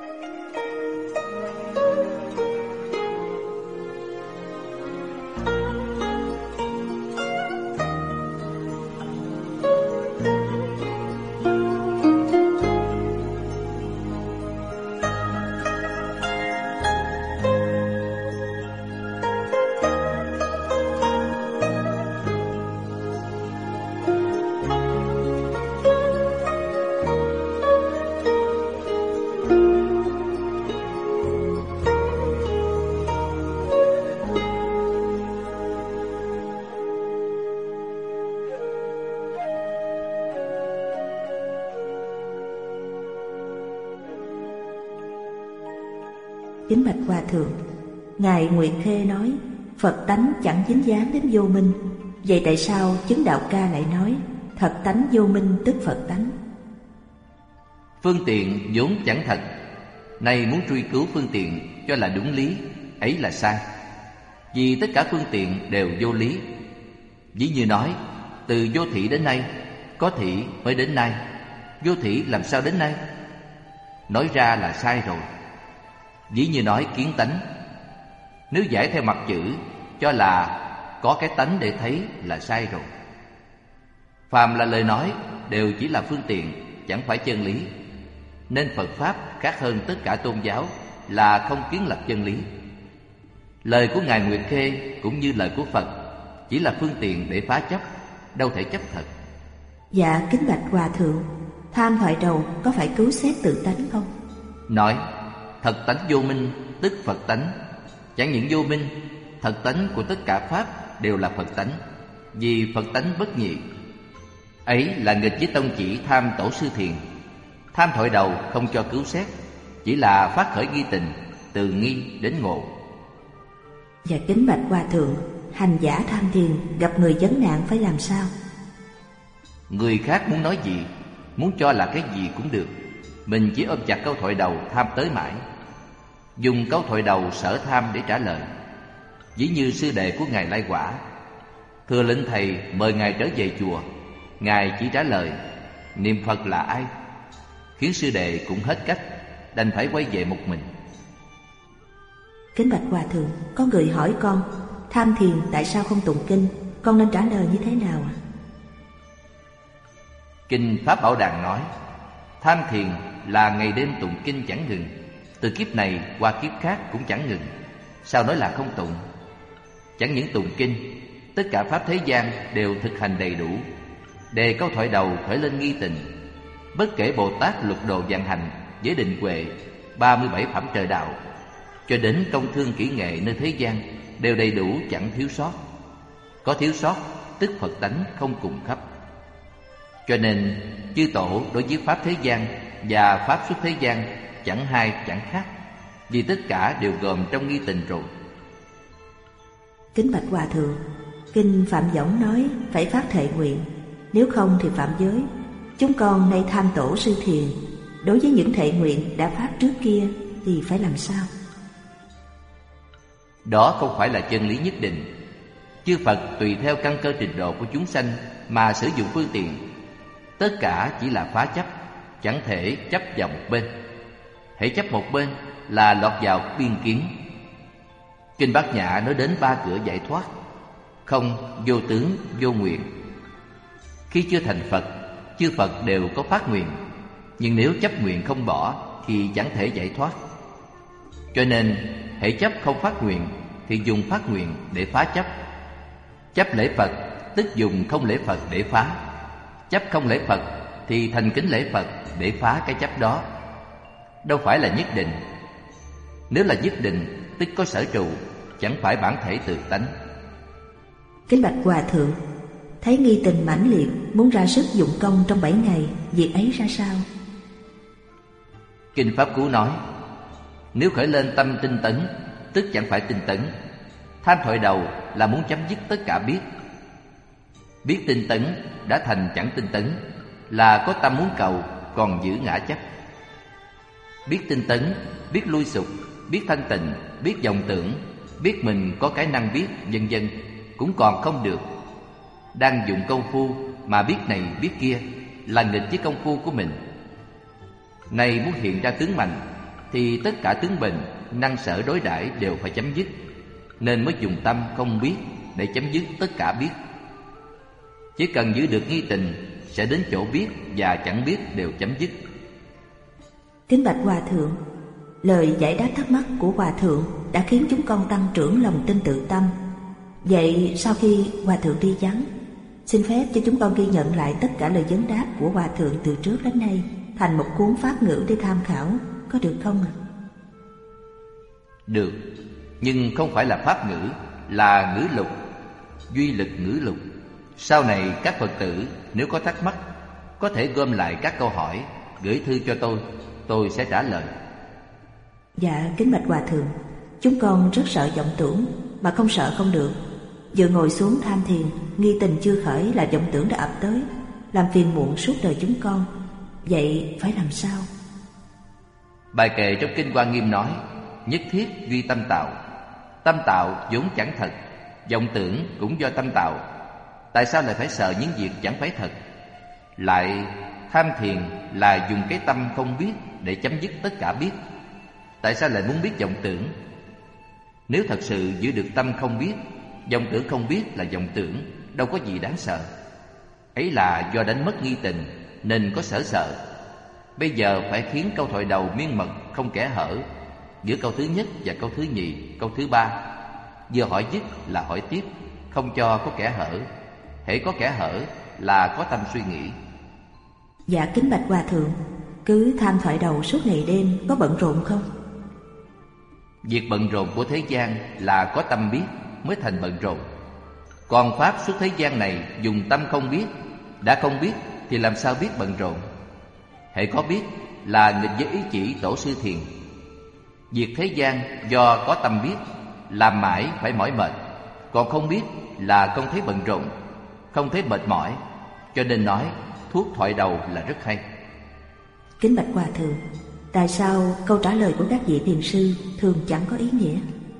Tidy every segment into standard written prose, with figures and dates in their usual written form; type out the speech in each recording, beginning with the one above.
Kính bạch Hòa Thượng, Ngài Nguyệt Khê nói Phật tánh chẳng dính dáng đến vô minh. Vậy tại sao chứng đạo ca lại nói thật tánh vô minh tức Phật tánh? Phương tiện vốn chẳng thật, nay muốn truy cứu phương tiện cho là đúng lý, ấy là sai. Vì tất cả phương tiện đều vô lý. Ví như nói từ vô thị đến nay, có thị mới đến nay, vô thị làm sao đến nay? Nói ra là sai rồi. Ví như nói kiến tánh, nếu giải theo mặt chữ cho là có cái tánh để thấy là sai rồi. Phàm là lời nói đều chỉ là phương tiện, chẳng phải chân lý. Nên Phật Pháp khác hơn tất cả tôn giáo là không kiến lập chân lý. Lời của Ngài Nguyệt Khê cũng như lời của Phật chỉ là phương tiện để phá chấp, đâu thể chấp thật. Dạ kính bạch Hòa Thượng, tham thoại đầu có phải cứu xét tự tánh không? Nói thật tánh vô minh tức Phật tánh. Chẳng những vô minh, thật tánh của tất cả Pháp đều là Phật tánh, vì Phật tánh bất nhị. Ấy là nghịch với tông chỉ tham tổ sư thiền. Tham thoại đầu không cho cứu xét, chỉ là phát khởi nghi tình, từ nghi đến ngộ. Và kính bạch Hòa Thượng, hành giả tham thiền gặp người vấn nạn phải làm sao? Người khác muốn nói gì, muốn cho là cái gì cũng được, mình chỉ ôm chặt câu thoại đầu tham tới mãi. Dùng câu thoại đầu sở tham để trả lời. Ví như sư đệ của Ngài Lai Quả, thừa lệnh thầy mời Ngài trở về chùa, Ngài chỉ trả lời niệm Phật là ai, khiến sư đệ cũng hết cách, đành phải quay về một mình. Kính bạch Hòa Thượng, có người hỏi con tham thiền tại sao không tụng kinh, con nên trả lời như thế nào ạ? Kinh Pháp Bảo Đàn nói tham thiền là ngày đêm tụng kinh chẳng ngừng, từ kiếp này qua kiếp khác cũng chẳng ngừng. Sao nói là không tụng? Chẳng những tụng kinh, tất cả pháp thế gian đều thực hành đầy đủ. Đề câu thoại đầu khởi lên nghi tình. Bất kể Bồ Tát lục độ vạn hành, giới định huệ, 37 phẩm trời đạo, cho đến công thương kỹ nghệ nơi thế gian, đều đầy đủ chẳng thiếu sót. Có thiếu sót tức Phật tánh không cùng khắp. Cho nên chư tổ đối với pháp thế gian và pháp xuất thế gian chẳng hai chẳng khác, vì tất cả đều gồm trong nghi tình rồi. Kính bạch Hòa Thượng, kinh Phạm Võng nói phải phát thệ nguyện, nếu không thì phạm giới. Chúng con nay tham tổ sư thiền, đối với những thệ nguyện đã phát trước kia thì phải làm sao? Đó không phải là chân lý nhất định. Chư Phật tùy theo căn cơ trình độ của chúng sanh mà sử dụng phương tiện. Tất cả chỉ là phá chấp, chẳng thể chấp vào một bên. Hễ chấp một bên là lọt vào biên kiến. Kinh Bát Nhã nói đến 3 cửa giải thoát: không, vô tướng, vô nguyện. Khi chưa thành Phật, chư Phật đều có phát nguyện, nhưng nếu chấp nguyện không bỏ thì chẳng thể giải thoát. Cho nên hễ chấp không phát nguyện thì dùng phát nguyện để phá chấp. Chấp lễ Phật tức dùng không lễ Phật để phá. Chấp không lễ Phật thì thành kính lễ Phật để phá cái chấp đó. Đâu phải là nhất định. Nếu là nhất định tức có sở trụ, chẳng phải bản thể tự tánh. Kính bạch Hòa Thượng, thấy nghi tình mãnh liệt, muốn ra sức dụng công trong 7 ngày, việc ấy ra sao? Kinh Pháp Cú nói nếu khởi lên tâm tinh tấn, tức chẳng phải tinh tấn. Tham thoại đầu là muốn chấm dứt tất cả biết. Biết tinh tấn đã thành chẳng tinh tấn, là có tâm muốn cầu còn giữ ngã chấp. Biết tinh tấn, biết lui sụp, biết thanh tịnh, biết vọng tưởng, biết mình có cái năng biết, vân vân, cũng còn không được. Đang dùng công phu mà biết này biết kia là nghịch với công phu của mình. Này muốn hiện ra tướng mạnh, thì tất cả tướng bệnh, năng sở đối đãi đều phải chấm dứt, nên mới dùng tâm không biết để chấm dứt tất cả biết. Chỉ cần giữ được nghi tình, sẽ đến chỗ biết và chẳng biết đều chấm dứt. Kính bạch Hòa Thượng, lời giải đáp thắc mắc của Hòa Thượng đã khiến chúng con tăng trưởng lòng tin tự tâm. Vậy sau khi Hòa Thượng đi vắng, xin phép cho chúng con ghi nhận lại tất cả lời vấn đáp của Hòa Thượng từ trước đến nay thành một cuốn pháp ngữ để tham khảo, có được không ạ? Được, nhưng không phải là pháp ngữ, là ngữ lục, duy lực ngữ lục. Sau này các Phật tử nếu có thắc mắc, có thể gom lại các câu hỏi, gửi thư cho tôi sẽ trả lời. Dạ, kính bạch Hòa Thượng, chúng con rất sợ vọng tưởng, mà không sợ không được. Vừa ngồi xuống tham thiền, nghi tình chưa khởi là vọng tưởng đã ập tới, làm phiền muộn suốt đời chúng con. Vậy phải làm sao? Bài kệ trong Kinh Hoa Nghiêm nói: nhất thiết duy tâm tạo. Tâm tạo vốn chẳng thật, vọng tưởng cũng do tâm tạo. Tại sao lại phải sợ những việc chẳng phải thật? Lại tham thiền là dùng cái tâm không biết để chấm dứt tất cả biết. Tại sao lại muốn biết vọng tưởng? Nếu thật sự giữ được tâm không biết, vọng tưởng không biết là vọng tưởng, đâu có gì đáng sợ. Ấy là do đánh mất nghi tình nên có sợ. Bây giờ phải khiến câu thoại đầu miên mật không kẽ hở, giữa câu thứ nhất và câu thứ nhì, câu thứ ba. Vừa hỏi dứt là hỏi tiếp, không cho có kẽ hở. Hễ có kẽ hở là có tâm suy nghĩ. Dạ kính bạch Hòa Thượng, cứ tham thoại đầu suốt ngày đêm có bận rộn không? Việc bận rộn của thế gian là có tâm biết mới thành bận rộn. Còn pháp suốt thế gian này dùng tâm không biết, đã không biết thì làm sao biết bận rộn? Hễ có biết là nghịch với ý chỉ Tổ sư Thiền. Việc thế gian do có tâm biết, làm mãi phải mỏi mệt. Còn không biết là không thấy bận rộn, không thấy mệt mỏi. Cho nên nói thuốc thoại đầu là rất hay. Kính bạch Hòa Thượng, tại sao câu trả lời của các vị thiền sư thường chẳng có ý nghĩa?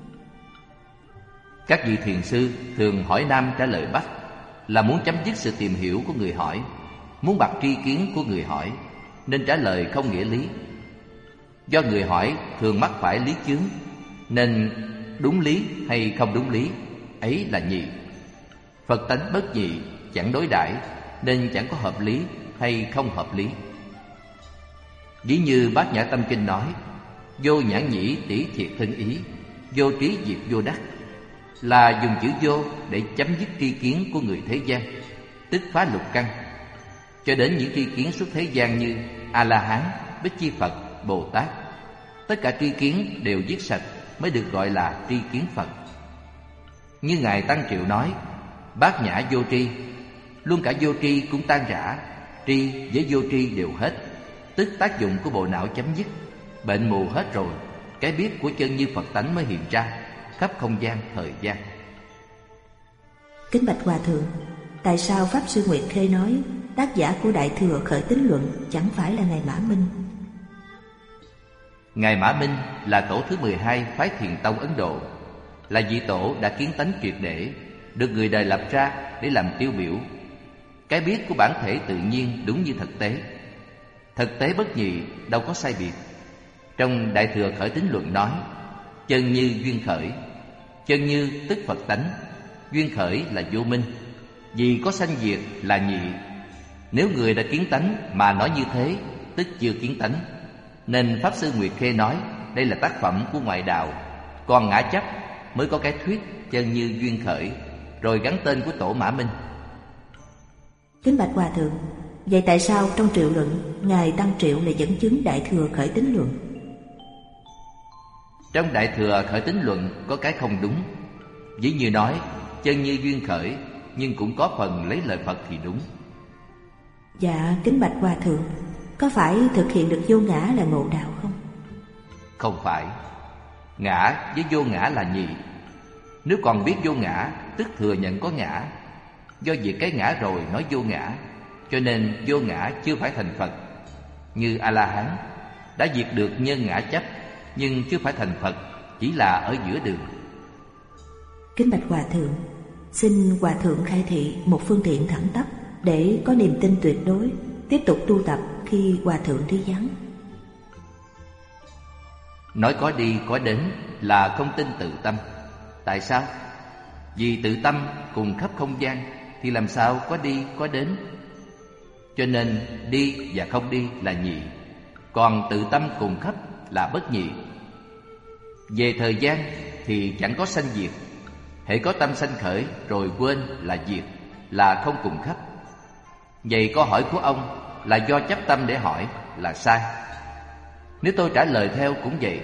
Các vị thiền sư thường hỏi Nam trả lời Bắc, là muốn chấm dứt sự tìm hiểu của người hỏi, muốn bặt tri kiến của người hỏi, nên trả lời không nghĩa lý. Do người hỏi thường mắc phải lý chướng, nên đúng lý hay không đúng lý, ấy là nhị. Phật tánh bất nhị, chẳng đối đãi, nên chẳng có hợp lý hay không hợp lý. Ví như Bát Nhã Tâm Kinh nói: vô nhãn nhĩ tỷ thiệt thân ý, vô trí diệt vô đắc, là dùng chữ vô để chấm dứt tri kiến của người thế gian, tức phá lục căn. Cho đến những tri kiến xuất thế gian như A-la-hán, Bích Chi Phật, Bồ Tát, tất cả tri kiến đều dứt sạch mới được gọi là tri kiến Phật. Như Ngài Tăng Triệu nói: bát nhã vô tri, luôn cả vô tri cũng tan rã, tri với vô tri đều hết, tức tác dụng của bộ não chấm dứt, bệnh mù hết rồi, cái biết của chân như Phật tánh mới hiện ra khắp không gian thời gian. Kính bạch Hòa Thượng, tại sao Pháp Sư Nguyệt Khê nói tác giả của Đại Thừa Khởi Tín Luận chẳng phải là Ngài Mã Minh? Ngài Mã Minh là tổ thứ 12 phái Thiền tông Ấn Độ, là vị tổ đã kiến tánh triệt để, được người đời lập ra để làm tiêu biểu. Cái biết của bản thể tự nhiên đúng như thực tế. Thực tế bất nhị, đâu có sai biệt. Trong Đại Thừa Khởi Tín Luận nói: chân như duyên khởi. Chân như tức Phật tánh, duyên khởi là vô minh. Vì có sanh diệt là nhị. Nếu người đã kiến tánh mà nói như thế, tức chưa kiến tánh. Nên Pháp Sư Nguyệt Khê nói đây là tác phẩm của ngoại đạo. Còn ngã chấp mới có cái thuyết chân như duyên khởi, rồi gắn tên của tổ Mã Minh. Kính bạch Hòa Thượng, vậy tại sao trong Triệu Luận Ngài Tăng Triệu lại dẫn chứng Đại Thừa Khởi Tín Luận? Trong Đại Thừa Khởi Tín Luận có cái không đúng. Ví như nói chân như duyên khởi, nhưng cũng có phần lấy lời Phật thì đúng. Dạ kính bạch Hòa Thượng, có phải thực hiện được vô ngã là ngộ đạo không? Không phải. Ngã với vô ngã là nhị. Nếu còn biết vô ngã, tức thừa nhận có ngã. Do việc cái ngã rồi nói vô ngã, cho nên vô ngã chưa phải thành Phật. Như A-la-hán đã diệt được nhân ngã chấp, nhưng chưa phải thành Phật, chỉ là ở giữa đường. Kính bạch Hòa Thượng, xin Hòa Thượng khai thị một phương tiện thẳng tắp để có niềm tin tuyệt đối tiếp tục tu tập khi Hòa Thượng đi vắng. Nói có đi có đến là không tin tự tâm. Tại sao? Vì tự tâm cùng khắp không gian thì làm sao có đi có đến. Cho nên đi và không đi là nhị, còn tự tâm cùng khắp là bất nhị. Về thời gian thì chẳng có sanh diệt. Hễ có tâm sanh khởi rồi quên là diệt, là không cùng khắp. Vậy câu hỏi của ông là do chấp tâm để hỏi là sai. Nếu tôi trả lời theo cũng vậy.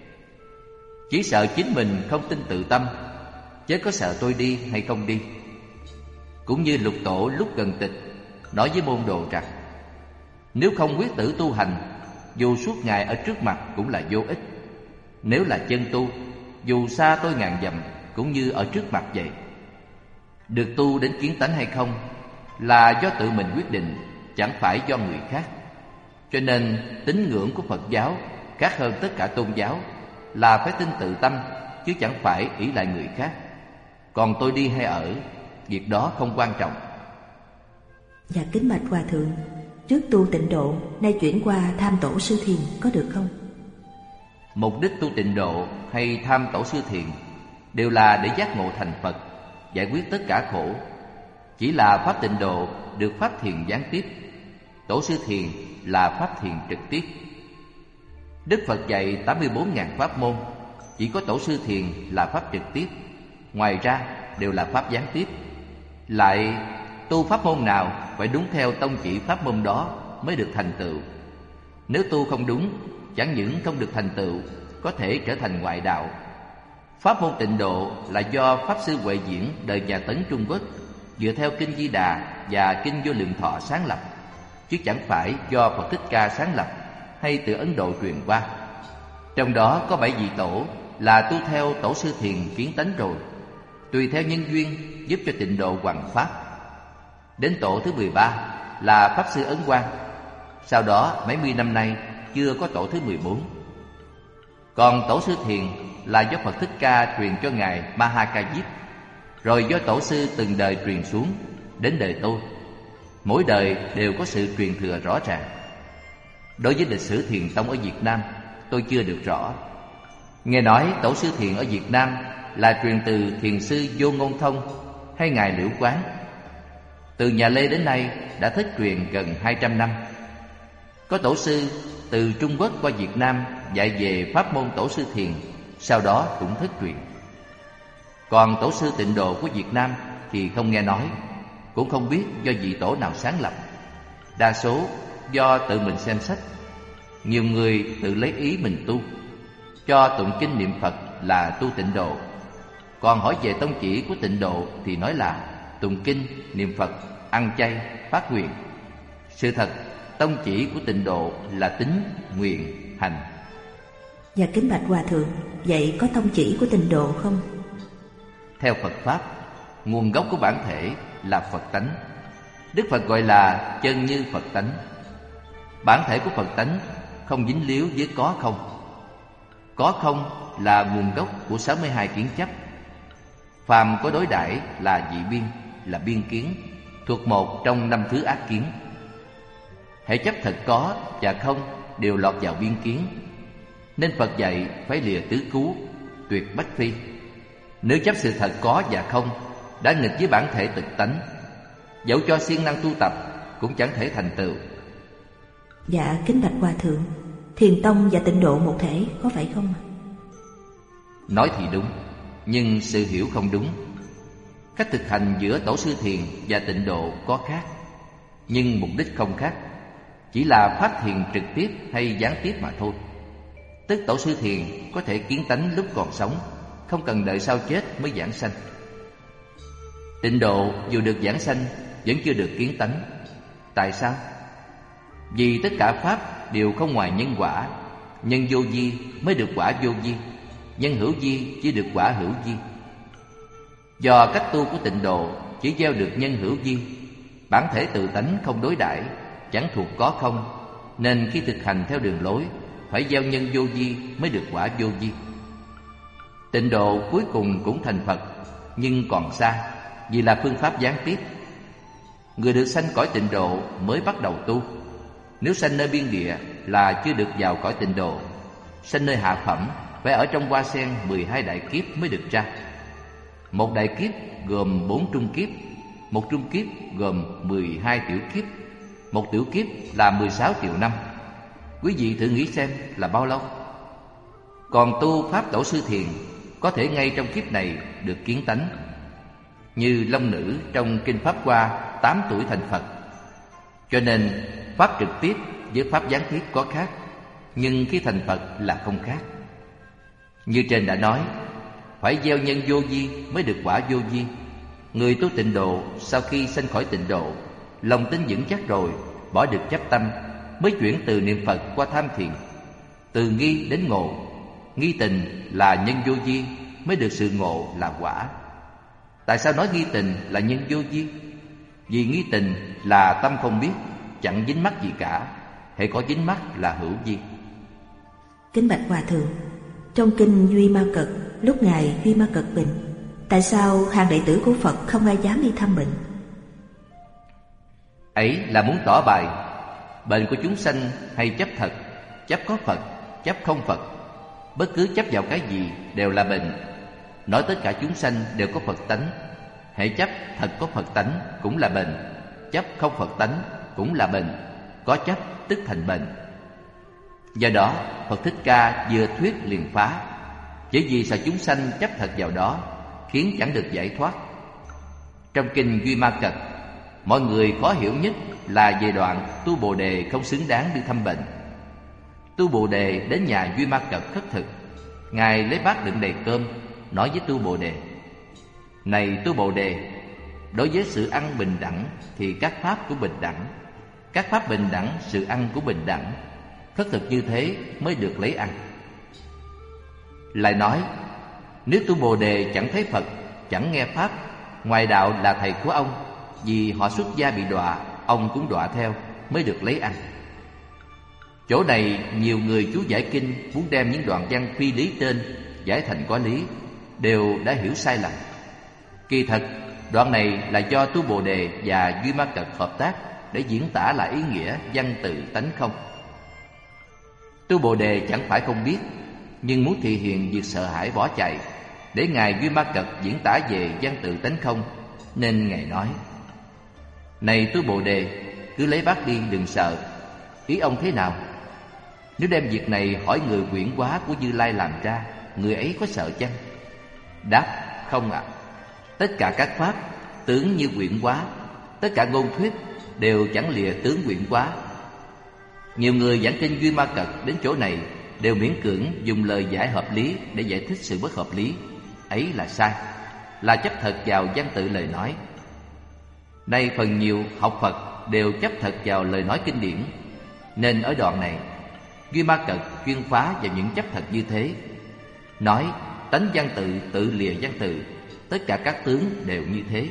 Chỉ sợ chính mình không tin tự tâm, chứ có sợ tôi đi hay không đi. Cũng như Lục Tổ lúc gần tịch nói với môn đồ rằng nếu không quyết tử tu hành, dù suốt ngày ở trước mặt cũng là vô ích. Nếu là chân tu, dù xa tôi ngàn dặm cũng như ở trước mặt vậy. Được tu đến kiến tánh hay không là do tự mình quyết định, chẳng phải do người khác. Cho nên tín ngưỡng của Phật giáo khác hơn tất cả tôn giáo là phải tin tự tâm, chứ chẳng phải ỷ lại người khác. Còn tôi đi hay ở, việc đó không quan trọng. Dạ kính bạch Hòa Thượng, trước tu tịnh độ, nay chuyển qua tham tổ sư thiền có được không? Mục đích tu tịnh độ hay tham tổ sư thiền đều là để giác ngộ thành Phật, giải quyết tất cả khổ. Chỉ là pháp tịnh độ được pháp thiền gián tiếp, tổ sư thiền là pháp thiền trực tiếp. Đức Phật dạy 84.000 pháp môn, chỉ có tổ sư thiền là pháp trực tiếp, ngoài ra đều là pháp gián tiếp. Lại tu pháp môn nào phải đúng theo tông chỉ pháp môn đó mới được thành tựu. Nếu tu không đúng, chẳng những không được thành tựu, có thể trở thành ngoại đạo. Pháp môn tịnh độ là do Pháp Sư Huệ Diễn đời nhà Tấn Trung Quốc dựa theo Kinh Di Đà và Kinh Vô Lượng Thọ sáng lập, chứ chẳng phải do Phật Thích Ca sáng lập hay từ Ấn Độ truyền qua. Trong đó có 7 vị tổ là tu theo tổ sư thiền kiến tánh rồi, tùy theo nhân duyên giúp cho tịnh độ hoằng pháp. Đến tổ thứ 13 là Pháp Sư Ấn Quang. Sau đó mấy mươi năm nay chưa có tổ thứ 14. Còn tổ sư thiền là do Phật Thích Ca truyền cho ngài Ma Ha Ca Diếp, rồi do tổ sư từng đời truyền xuống đến đời tôi. Mỗi đời đều có sự truyền thừa rõ ràng. Đối với lịch sử thiền tông ở Việt Nam, tôi chưa được rõ. Nghe nói tổ sư thiền ở Việt Nam là truyền từ thiền sư Vô Ngôn Thông hay ngài Liễu Quán. Từ nhà Lê đến nay đã thất truyền gần 200 năm. Có tổ sư từ Trung Quốc qua Việt Nam dạy về pháp môn tổ sư thiền, sau đó cũng thất truyền. Còn tổ sư tịnh độ của Việt Nam thì không nghe nói, cũng không biết do vị tổ nào sáng lập. Đa số do tự mình xem sách. Nhiều người tự lấy ý mình tu, cho tụng kinh niệm Phật là tu tịnh độ. Còn hỏi về tông chỉ của tịnh độ thì nói là tụng kinh, niệm Phật, ăn chay, phát nguyện. Sự thật, tông chỉ của tịnh độ là tín, nguyện, hành. Dạ kính bạch Hòa Thượng, vậy có tông chỉ của tịnh độ không? Theo Phật Pháp, nguồn gốc của bản thể là Phật tánh. Đức Phật gọi là chân như Phật tánh. Bản thể của Phật tánh không dính líu với có không. Có không là nguồn gốc của 62 kiến chấp. Phàm có đối đãi là dị biên, là biên kiến, thuộc một trong 5 thứ ác kiến. Hễ chấp thật có và không đều lọt vào biên kiến. Nên Phật dạy phải lìa tứ cứu, tuyệt bách phi. Nếu chấp sự thật có và không đã nghịch với bản thể thực tánh, dẫu cho siêng năng tu tập cũng chẳng thể thành tựu. Dạ kính bạch Hòa Thượng, thiền tông và tịnh độ một thể có phải không? Nói thì đúng, nhưng sự hiểu không đúng. Cách thực hành giữa tổ sư thiền và tịnh độ có khác, nhưng mục đích không khác. Chỉ là pháp thiền trực tiếp hay gián tiếp mà thôi. Tức tổ sư thiền có thể kiến tánh lúc còn sống, không cần đợi sau chết mới giảng sanh. Tịnh độ dù được giảng sanh vẫn chưa được kiến tánh. Tại sao? Vì tất cả pháp đều không ngoài nhân quả. Nhân vô vi mới được quả vô vi, nhân hữu vi chỉ được quả hữu vi. Do cách tu của tịnh độ chỉ gieo được nhân hữu vi, bản thể tự tánh không đối đãi, chẳng thuộc có không, nên khi thực hành theo đường lối phải gieo nhân vô vi mới được quả vô vi. Tịnh độ cuối cùng cũng thành Phật, nhưng còn xa, vì là phương pháp gián tiếp. Người được sanh cõi tịnh độ mới bắt đầu tu. Nếu sanh nơi biên địa là chưa được vào cõi tịnh độ. sanh nơi hạ phẩm phải ở trong hoa sen 12 đại kiếp mới được ra. Một đại kiếp gồm 4 trung kiếp, một trung kiếp gồm 12 tiểu kiếp, một tiểu kiếp là 16 triệu năm. Quý vị thử nghĩ xem là bao lâu? Còn tu Pháp Tổ Sư Thiền có thể ngay trong kiếp này được kiến tánh. Như Long Nữ trong Kinh Pháp Hoa 8 tuổi thành Phật. Cho nên Pháp trực tiếp với Pháp gián tiếp có khác, nhưng khi thành Phật là không khác. Như trên đã nói, phải gieo nhân vô vi mới được quả vô vi. Người tu tịnh độ sau khi sanh khỏi tịnh độ, lòng tin vững chắc rồi, bỏ được chấp tâm, mới chuyển từ niệm Phật qua tham thiền, từ nghi đến ngộ. Nghi tình là nhân vô vi mới được sự ngộ là quả. Tại sao nói nghi tình là nhân vô vi? Vì nghi tình là tâm không biết, chẳng dính mắc gì cả. Hễ có dính mắc là hữu vi. Kính bạch Hòa Thượng, trong kinh Duy Ma Cật, lúc Ngài Duy Ma Cật bệnh, tại sao hàng đệ tử của Phật không ai dám đi thăm bệnh? Ấy là muốn tỏ bài bệnh của chúng sanh hay chấp thật, chấp có Phật, chấp không Phật. Bất cứ chấp vào cái gì đều là bệnh. Nói tất cả chúng sanh đều có Phật tánh. Hễ chấp thật có Phật tánh cũng là bệnh, chấp không Phật tánh cũng là bệnh. Có chấp tức thành bệnh. Do đó Phật Thích Ca vừa thuyết liền phá. Chỉ vì sợ chúng sanh chấp thật vào đó, khiến chẳng được giải thoát. Trong kinh Duy Ma Cật, mọi người khó hiểu nhất là về đoạn tu Bồ Đề không xứng đáng đi thăm bệnh. Tu Bồ Đề đến nhà Duy Ma Cật khất thực. Ngài lấy bát đựng đầy cơm, nói với tu Bồ Đề: Này tu Bồ Đề, đối với sự ăn bình đẳng thì các pháp cũng bình đẳng. Các pháp bình đẳng, sự ăn cũng bình đẳng. Khất thực như thế mới được lấy ăn. Lại nói, nếu tu Bồ Đề chẳng thấy Phật, chẳng nghe pháp, ngoài đạo là thầy của ông, vì họ xuất gia bị đọa, ông cũng đọa theo, mới được lấy ăn. Chỗ này nhiều người chú giải kinh muốn đem những đoạn văn phi lý tên giải thành có lý, đều đã hiểu sai lầm. Kỳ thật, đoạn này là do tu Bồ Đề và Duy Ma Cật hợp tác để diễn tả lại ý nghĩa văn tự tánh không. Tu Bồ Đề chẳng phải không biết, nhưng muốn thị hiện việc sợ hãi bỏ chạy, để Ngài Duy Ma Cật diễn tả về văn tự tánh không, nên Ngài nói: Này tu Bồ Đề, cứ lấy bát đi, đừng sợ. Ý ông thế nào? Nếu đem việc này hỏi người quyển hóa của Như Lai làm ra, người ấy có sợ chăng? Đáp: Không ạ. Tất cả các pháp tướng như quyển hóa, tất cả ngôn thuyết đều chẳng lìa tướng quyển hóa. Nhiều người giảng kinh Duy Ma Cật đến chỗ này đều miễn cưỡng dùng lời giải hợp lý để giải thích sự bất hợp lý. Ấy là sai, là chấp thật vào văn tự lời nói. Nay phần nhiều học Phật đều chấp thật vào lời nói kinh điển, nên ở đoạn này Duy Ma Cật chuyên phá vào những chấp thật như thế. Nói tánh văn tự tự lìa văn tự, tất cả các tướng đều như thế.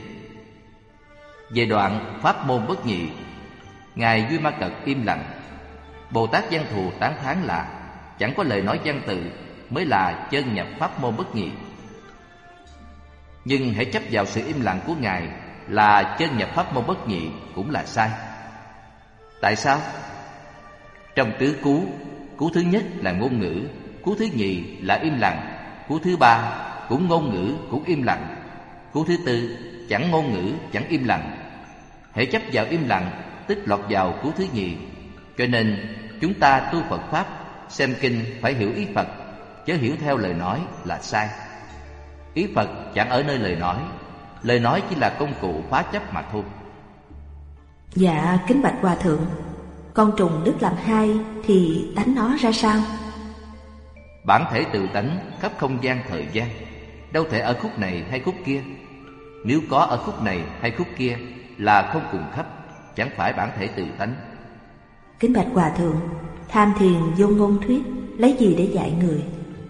Về đoạn pháp môn bất nhị, Ngài Duy Ma Cật im lặng. Bồ Tát Văn Thù tán thán là chẳng có lời nói văn tự mới là chân nhập pháp môn bất nhị. Nhưng hãy chấp vào sự im lặng của Ngài là chân nhập pháp môn bất nhị cũng là sai. Tại sao? Trong tứ cú, cú thứ nhất là ngôn ngữ, cú thứ nhì là im lặng, cú thứ ba cũng ngôn ngữ cũng im lặng, cú thứ tư chẳng ngôn ngữ chẳng im lặng. Hễ chấp vào im lặng tức lọt vào cú thứ nhì. Cho nên chúng ta tu Phật Pháp, xem kinh phải hiểu ý Phật, chớ hiểu theo lời nói là sai. Ý Phật chẳng ở nơi lời nói chỉ là công cụ phá chấp mà thôi. Dạ kính bạch Hòa Thượng, con trùng đức làm hai thì tánh nó ra sao? Bản thể tự tánh khắp không gian thời gian, đâu thể ở khúc này hay khúc kia. Nếu có ở khúc này hay khúc kia là không cùng khắp, chẳng phải bản thể tự tánh. Kính bạch Hòa Thượng, tham thiền vô ngôn thuyết lấy gì để dạy người?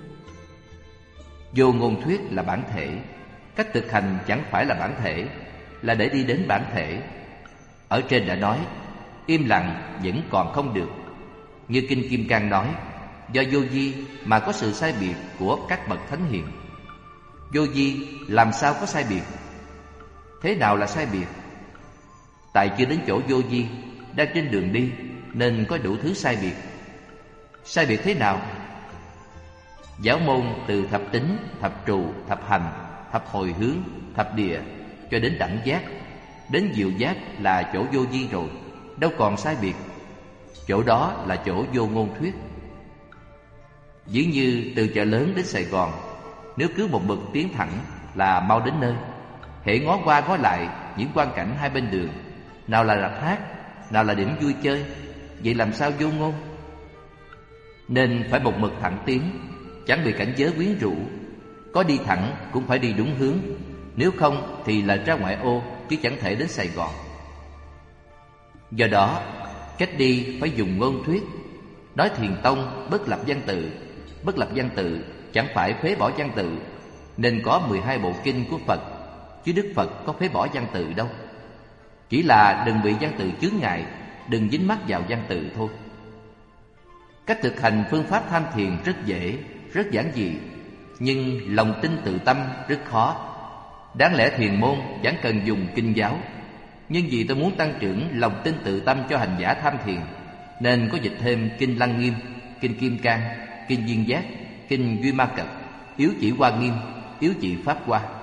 Vô ngôn thuyết là bản thể, cách thực hành chẳng phải là bản thể, là để đi đến bản thể. Ở trên đã nói, im lặng vẫn còn không được. Như kinh Kim Cang nói, do vô vi mà có sự sai biệt của các bậc thánh hiền. Vô vi làm sao có sai biệt? Thế nào là sai biệt? Tại chưa đến chỗ vô vi, đang trên đường đi nên có đủ thứ sai biệt. Sai biệt thế nào? Giáo môn từ thập tính, thập trụ, thập hành, thập hồi hướng, thập địa cho đến đẳng giác, đến diệu giác là chỗ vô vi rồi, đâu còn sai biệt. Chỗ đó là chỗ vô ngôn thuyết. Dĩ như từ chợ lớn đến Sài Gòn, nếu cứ một mực tiến thẳng là mau đến nơi. Hễ ngó qua ngó lại những quang cảnh hai bên đường, nào là rạp hát, nào là điểm vui chơi, vậy làm sao vô ngôn? Nên phải một mực thẳng tiến, chẳng bị cảnh giới quyến rũ. Có đi thẳng cũng phải đi đúng hướng, nếu không thì là ra ngoại ô chứ chẳng thể đến Sài Gòn. Do đó, cách đi phải dùng ngôn thuyết. Nói thiền tông bất lập văn tự, bất lập văn tự chẳng phải phế bỏ văn tự, nên có 12 bộ kinh của Phật, chứ Đức Phật có phế bỏ văn tự đâu. Chỉ là đừng bị văn tự chướng ngại, đừng dính mắc vào văn tự thôi. Cách thực hành phương pháp tham thiền rất dễ, rất giản dị, nhưng lòng tin tự tâm rất khó. Đáng lẽ thiền môn chẳng cần dùng kinh giáo, nhưng vì tôi muốn tăng trưởng lòng tin tự tâm cho hành giả tham thiền, nên có dịch thêm kinh Lăng Nghiêm, kinh Kim Cang, kinh Duyên Giác, kinh Duy Ma Cật, yếu chỉ Hoa Nghiêm, yếu chỉ Pháp Hoa.